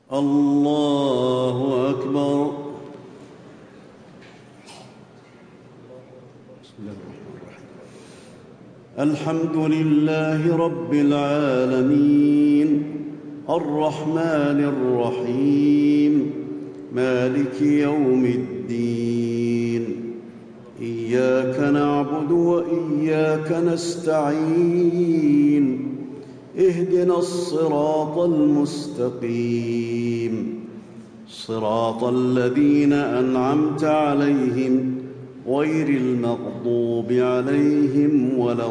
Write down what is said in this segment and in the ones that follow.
الله أكبر. الحمد لله رب العالمين الرحمن الرحيم مالك يوم الدين. إياك نعبد وإياك نستعين. اهدنا الصراط المستقيم، صراط الذين أنعمت عليهم غير المغضوب عليهم ولا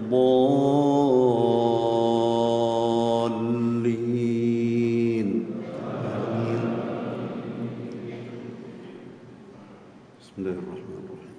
الضالين. آمين. بسم الله الرحمن الرحيم.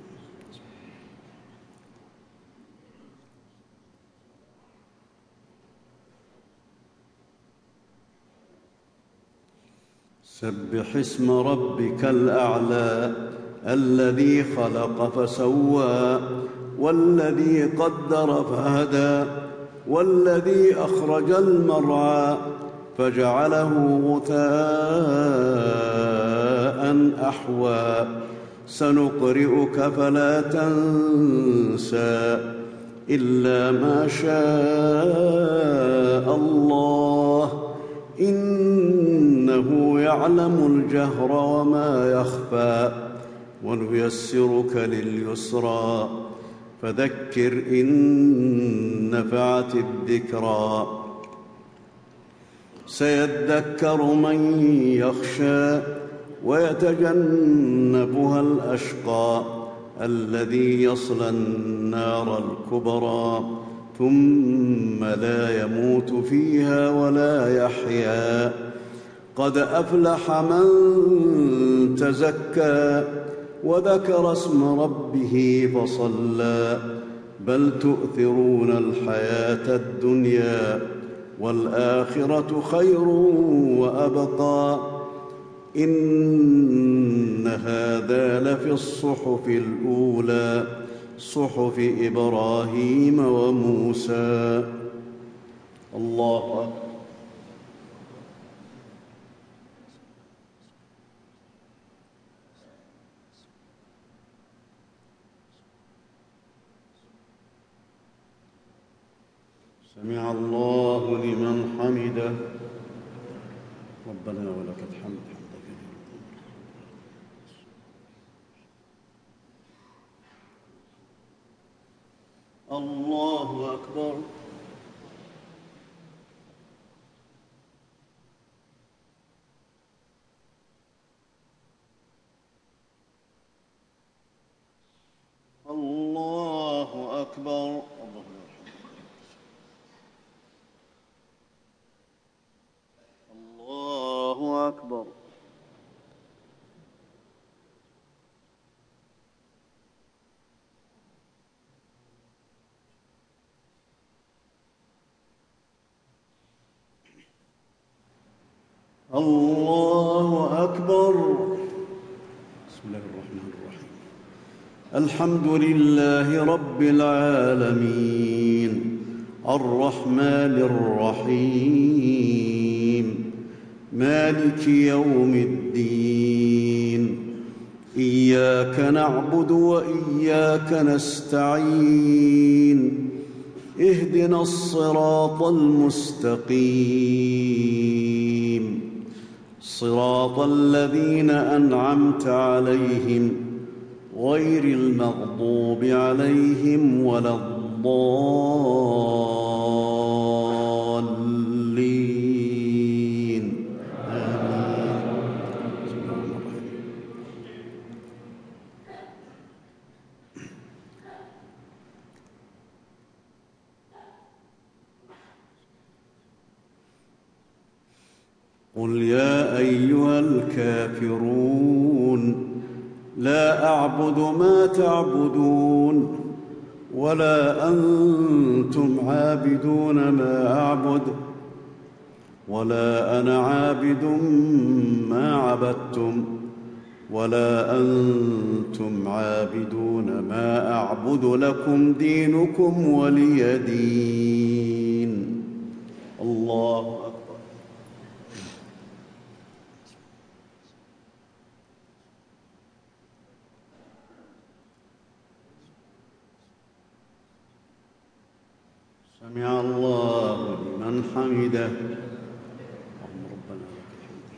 سبح اسم ربك الأعلى الذي خلق فسوى والذي قدر فهدى والذي أخرج المرعى فجعله غثاء أحوى. سنقرئك فلا تنسى إلا ما شاء الله إنه يعلم الجهر وما يخفى. ونيسرك لليسرى فذكر إن نفعت الذكرى. سيذكر من يخشى ويتجنبها الأشقى الذي يصلى النار الكبرى ثم لا يموت فيها ولا يحيا. قد أفلح من تزكى وذكر اسم ربه فصلى. بل تؤثرون الحياة الدنيا والآخرة خير وأبقى. إن هذا لفي الصحف الأولى صحف إبراهيم وموسى. الله أكبر. سمع الله لمن حمده. ربنا ولك الحمد حمدا كثيرا. الله أكبر. الله أكبر. الله أكبر. الله أكبر. بسم الله الرحمن الرحيم. الحمد لله رب العالمين الرحمن الرحيم مالك يوم الدين. إياك نعبد وإياك نستعين. اهدنا الصراط المستقيم، صراط الذين أنعمت عليهم غير المغضوب عليهم ولا الضالين. آمين. قل يا أيها الكافرون لا أعبد ما تعبدون ولا أنتم عابدون ما أعبد ولا أنا عابد ما عبدتم ولا أنتم عابدون ما أعبد. لكم دينكم ولي دين. الله أكبر. لمن حمده. اللهم ربنا لك الحمد.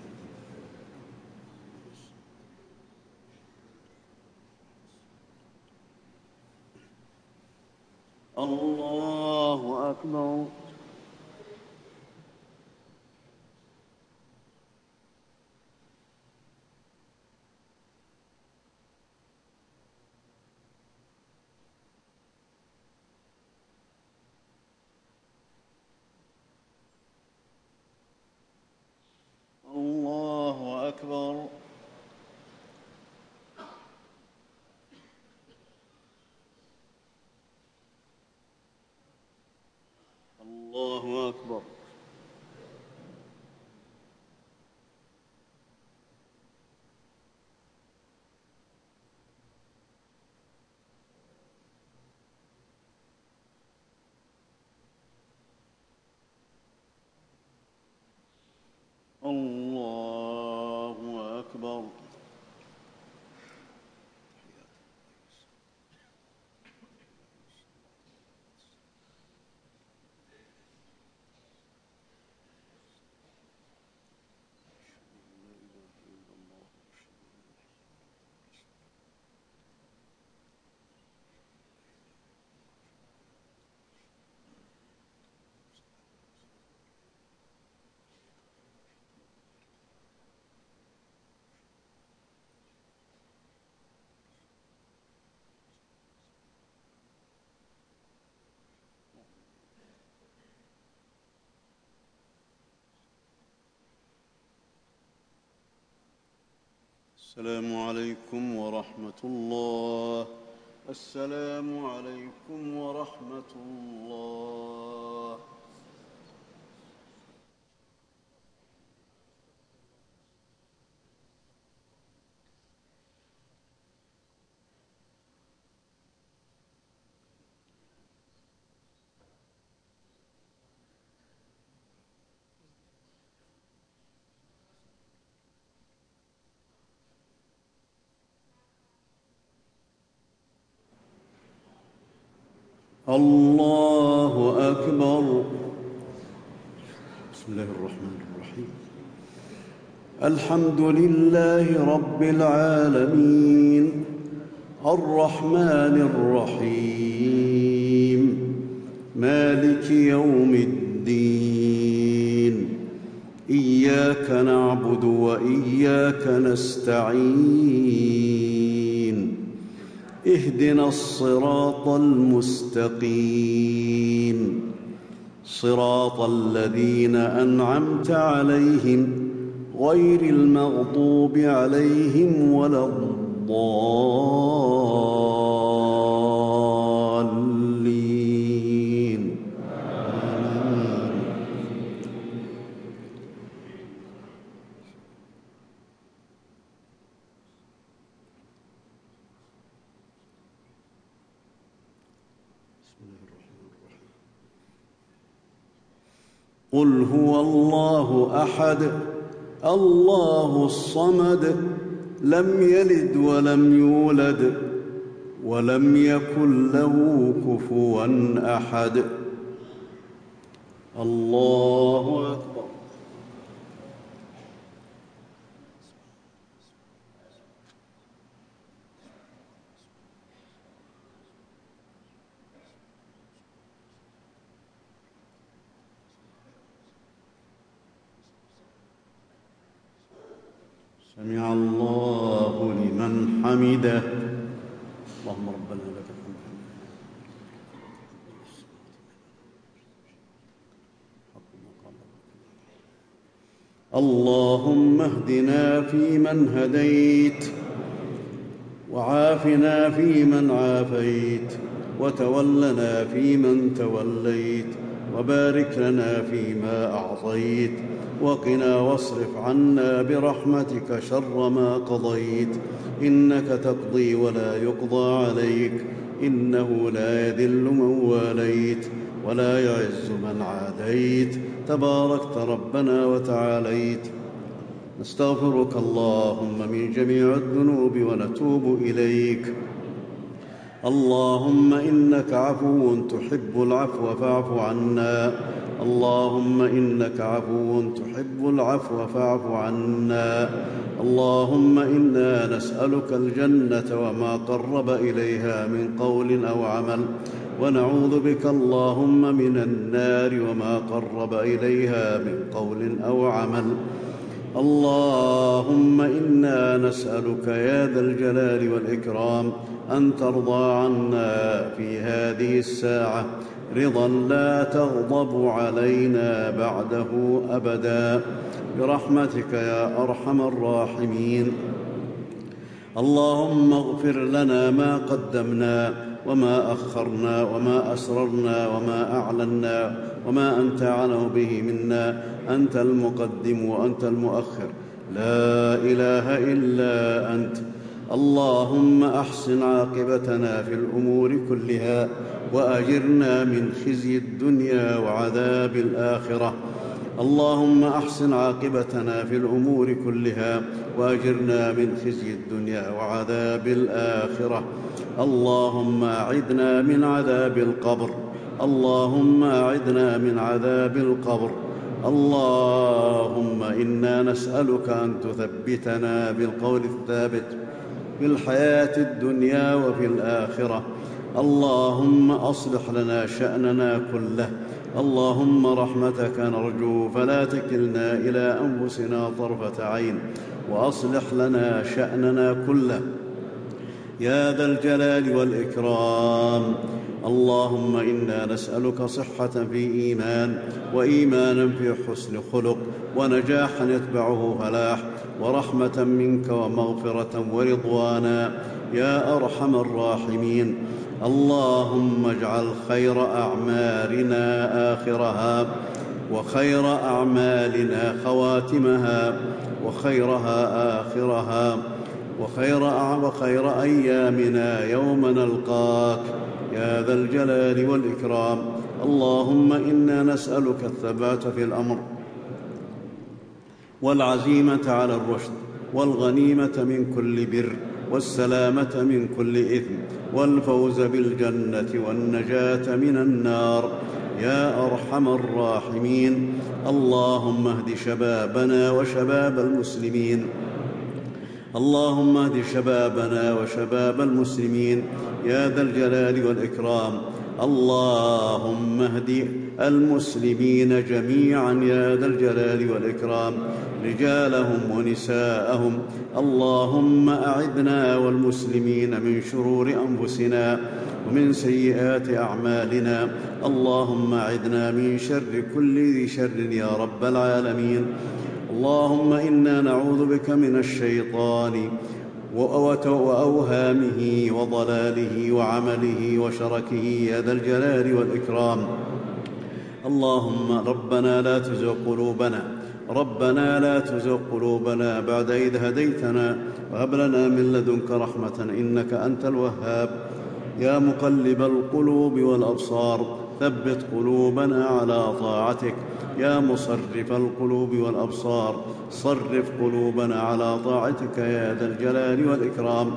الله أكبر. الله أكبر. الله أكبر. الله أكبر. السلام عليكم ورحمة الله. السلام عليكم ورحمة الله. الله أكبر. بسم الله الرحمن الرحيم. الحمد لله رب العالمين الرحمن الرحيم مالك يوم الدين. إياك نعبد وإياك نستعين. اهدنا الصراط المستقيم صراط الذين أنعمت عليهم غير المغضوب عليهم ولا الضالين. قل هو الله أحد الله الصمد لم يلد ولم يولد ولم يكن له كفوا أحد. الله أكبر. سمع الله لمن حمده. اللهم ربنا لك الحمد. اللهم اهدنا فيمن هديت وعافنا فيمن عافيت وتولنا فيمن توليت وبارك لنا فيما أعطيت وقنا واصرف عنا برحمتك شر ما قضيت. إنك تقضي ولا يقضى عليك إنه لا يذل من واليت ولا يعز من عاديت تباركت ربنا وتعاليت. نستغفرك اللهم من جميع الذنوب ونتوب إليك. اللهم إنك عفو تحب العفو فاعف عنا. اللهم إنك عفو تحب العفو فاعف عنا. اللهم إنا نسألك الجنة وما قرب إليها من قول أو عمل، ونعوذ بك اللهم من النار وما قرب إليها من قول أو عمل. اللهم إنا نسألك يا ذا الجلال والإكرام أن ترضى عنا في هذه الساعة رضا لا تغضب علينا بعده أبدا، برحمتك يا أرحم الراحمين. اللهم اغفر لنا ما قدمنا وما أخرنا وما أسررنا وما أعلنا وما أنت أعلم به منا، أنت المقدم وأنت المؤخر، لا إله إلا أنت. اللهم أحسن عاقبتنا في الأمور كلها وأجرنا من خزي الدنيا وعذاب الآخرة. اللهم أحسن عاقبتنا في الأمور كلها وأجرنا من خزي الدنيا وعذاب الآخرة. اللهم أعذنا من عذاب القبر. اللهم أعذنا من عذاب القبر. اللهم إنا نسألك أن تثبتنا بالقول الثابت في الحياة الدنيا وفي الآخرة. اللهم أصلح لنا شأننا كله. اللهم رحمتك نرجو فلا تكلنا إلى أنفسنا طرفة عين، وأصلح لنا شأننا كله يا ذا الجلال والإكرام. اللهم إنا نسألك صحة في إيمان، وإيمانا في حسن خلق، ونجاحا يتبعه فلاح، ورحمة منك ومغفرة ورضوانا يا أرحم الراحمين. اللهم اجعل خير أعمالنا آخرها، وخير أعمالنا خواتمها، وخيرها آخرها، وخير أيامنا يوم نلقاك يا ذا الجلال والإكرام. اللهم إنا نسألك الثبات في الأمر، والعزيمة على الرشد، والغنيمة من كل بر، والسلامة من كل إثم، والفوز بالجنة، والنجاة من النار يا أرحم الراحمين. اللهم اهد شبابنا وشباب المسلمين. اللهم اهد شبابنا وشباب المسلمين يا ذا الجلال والإكرام. اللهم اهد المسلمين جميعا يا ذا الجلال والإكرام، رجالهم ونساءهم. اللهم أعذنا والمسلمين من شرور أنفسنا ومن سيئات أعمالنا. اللهم أعذنا من شر كل ذي شر يا رب العالمين. اللهم إنا نعوذ بك من الشيطان وأوهامه وضلاله وعمله وشركه يا ذا الجلال والإكرام. اللهم ربنا لا تزغ قلوبنا بعد إذ هديتنا، وهب لنا من لدنك رحمة إنك أنت الوهاب. يا مقلب القلوب والأبصار ثبت قلوبنا على طاعتك. يا مصرف القلوب والأبصار صرف قلوبنا على طاعتك يا ذا الجلال والإكرام.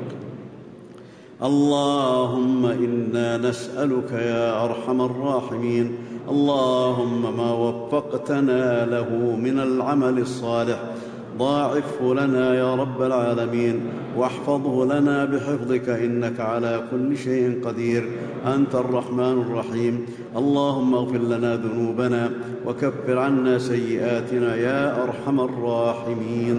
اللهم إنا نسألك يا أرحم الراحمين، اللهم ما وفقتنا له من العمل الصالح ضاعفه لنا يا رب العالمين، واحفظه لنا بحفظك إنك على كل شيء قدير، أنت الرحمن الرحيم. اللهم اغفر لنا ذنوبنا وكفر عنا سيئاتنا يا أرحم الراحمين.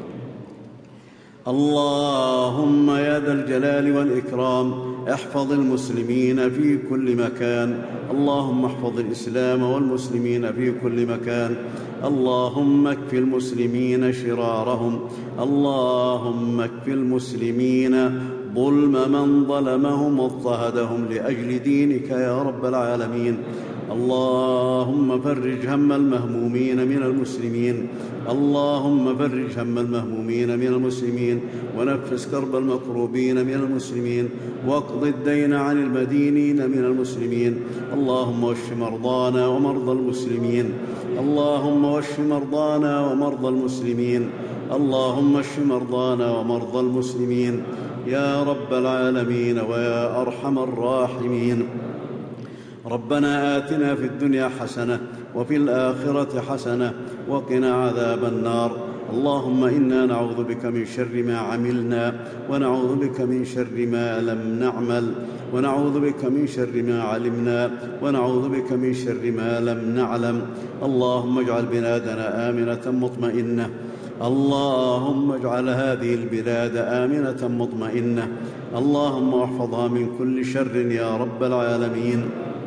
اللهم يا ذا الجلال والإكرام احفظ المسلمين في كل مكان. اللهم احفظ الإسلام والمسلمين في كل مكان. اللهم اكف المسلمين شرارهم. اللهم اكف المسلمين ظلم من ظلمهم واضطهدهم لأجل دينك يا رب العالمين. اللهم فرج هم المهمومين من المسلمين. اللهم فرج هم المهمومين من المسلمين، ونفس كرب المكروبين من المسلمين، واقض الدين عن المدينين من المسلمين. اللهم اشف مرضانا ومرضى المسلمين. اللهم اشف مرضانا ومرضى المسلمين. اللهم اشف مرضانا ومرضى المسلمين يا رب العالمين ويا أرحم الراحمين. ربنا آتنا في الدنيا حسنة وفي الآخرة حسنة وقنا عذاب النار. اللهم إنا نعوذ بك من شر ما عملنا، ونعوذ بك من شر ما لم نعمل، ونعوذ بك من شر ما علمنا، ونعوذ بك من شر ما لم نعلم. اللهم اجعل بلادنا آمنة مطمئنة. اللهم اجعل هذه البلاد آمنة مطمئنة. اللهم احفظها من كل شر يا رب العالمين.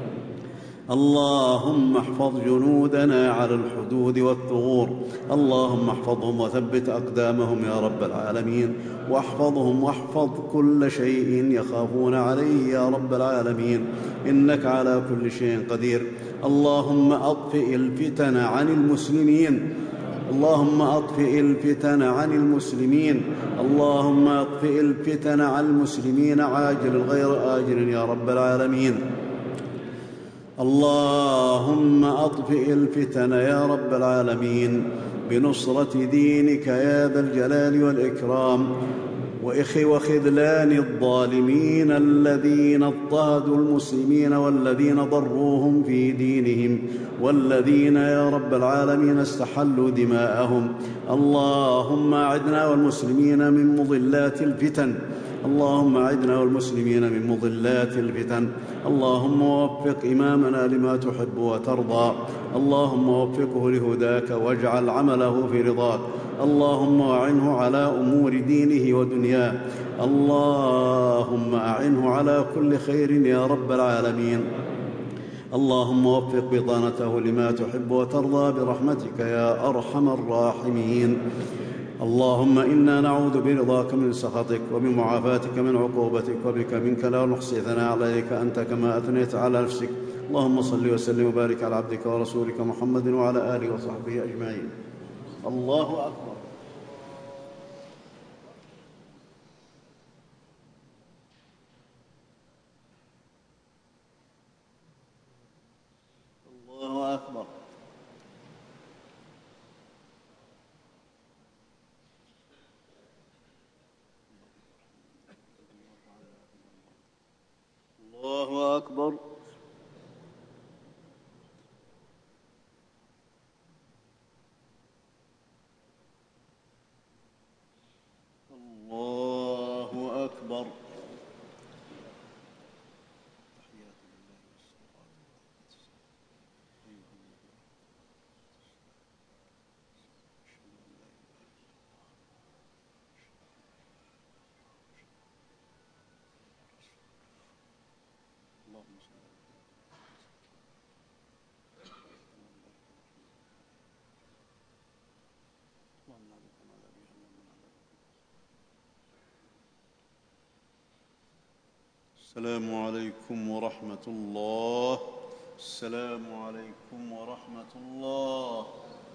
اللهم احفظ جنودنا على الحدود والثغور. اللهم احفظهم وثبت أقدامهم يا رب العالمين، واحفظهم واحفظ كل شيء يخافون عليه يا رب العالمين، إنك على كل شيء قدير. اللهم أطفئ الفتن عن المسلمين. اللهم أطفئ الفتن عن المسلمين. اللهم أطفئ الفتن عن المسلمين عاجل غير آجل يا رب العالمين. اللهم أطفئ الفتن يا رب العالمين بنصرة دينك يا ذا الجلال والإكرام، وخذلان الظالمين الذين اضطهدوا المسلمين والذين ضروهم في دينهم، والذين يا رب العالمين استحلوا دماءهم. اللهم أعدنا والمسلمين من مضلات الفتن. اللهم أعدنا والمسلمين من مضلات الفتن. اللهم وفق إمامنا لما تحب وترضى. اللهم وفقه لهداك واجعل عمله في رضاك. اللهم أعنه على أمور دينه ودنياه. اللهم أعنه على كل خير يا رب العالمين. اللهم وفق بطانته لما تحب وترضى برحمتك يا أرحم الراحمين. اللهم إنا نعوذ برضاك من سخطك، وبمعافاتك من عقوبتك، وبك منك لا نحصي ثناء عليك أنت كما أثنيت على نفسك. اللهم صل وسلم وبارك على عبدك ورسولك محمد وعلى آله وصحبه أجمعين. الله أكبر. الله أكبر. الله أكبر. الله أكبر. السلام عليكم ورحمة الله. السلام عليكم ورحمة الله.